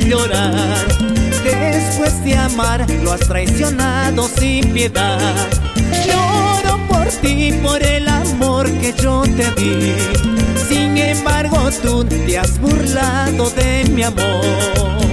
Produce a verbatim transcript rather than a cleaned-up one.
llorar. Después de amar lo has traicionado sin piedad. Lloro por ti, por el amor que yo te di. Sin embargo tú te has burlado de mi amor.